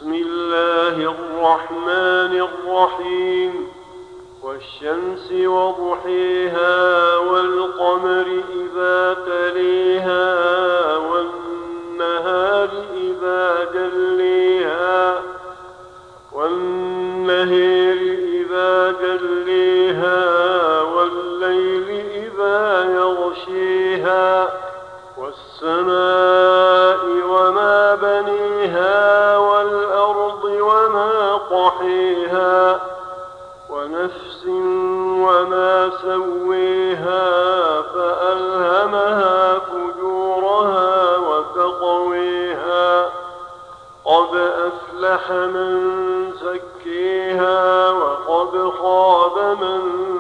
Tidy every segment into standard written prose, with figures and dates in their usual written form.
بسم الله الرحمن الرحيم والشمس وضحيها والقمر إذا تليها والنهار إذا جليها والليل إذا يغشيها والسماء وما بنيها والأرض وما طحيها ونفس وما سويها فألهمها فجورها وتقويها قد أفلح من زكيها وقد خاب من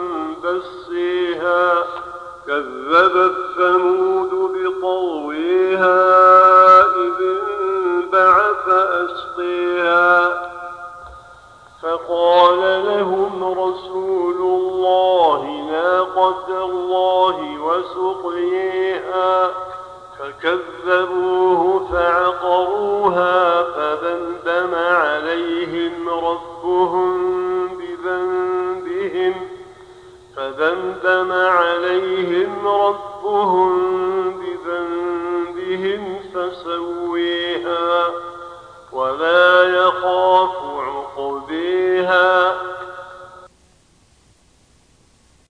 دسيها كذبت ثمود بطغويها إذ انبعث أشقيها فقال لهم رسول الله ناقة الله وسقيها فكذبوه فعقروها فدمدم عليهم ربهم بذنبهم فسويها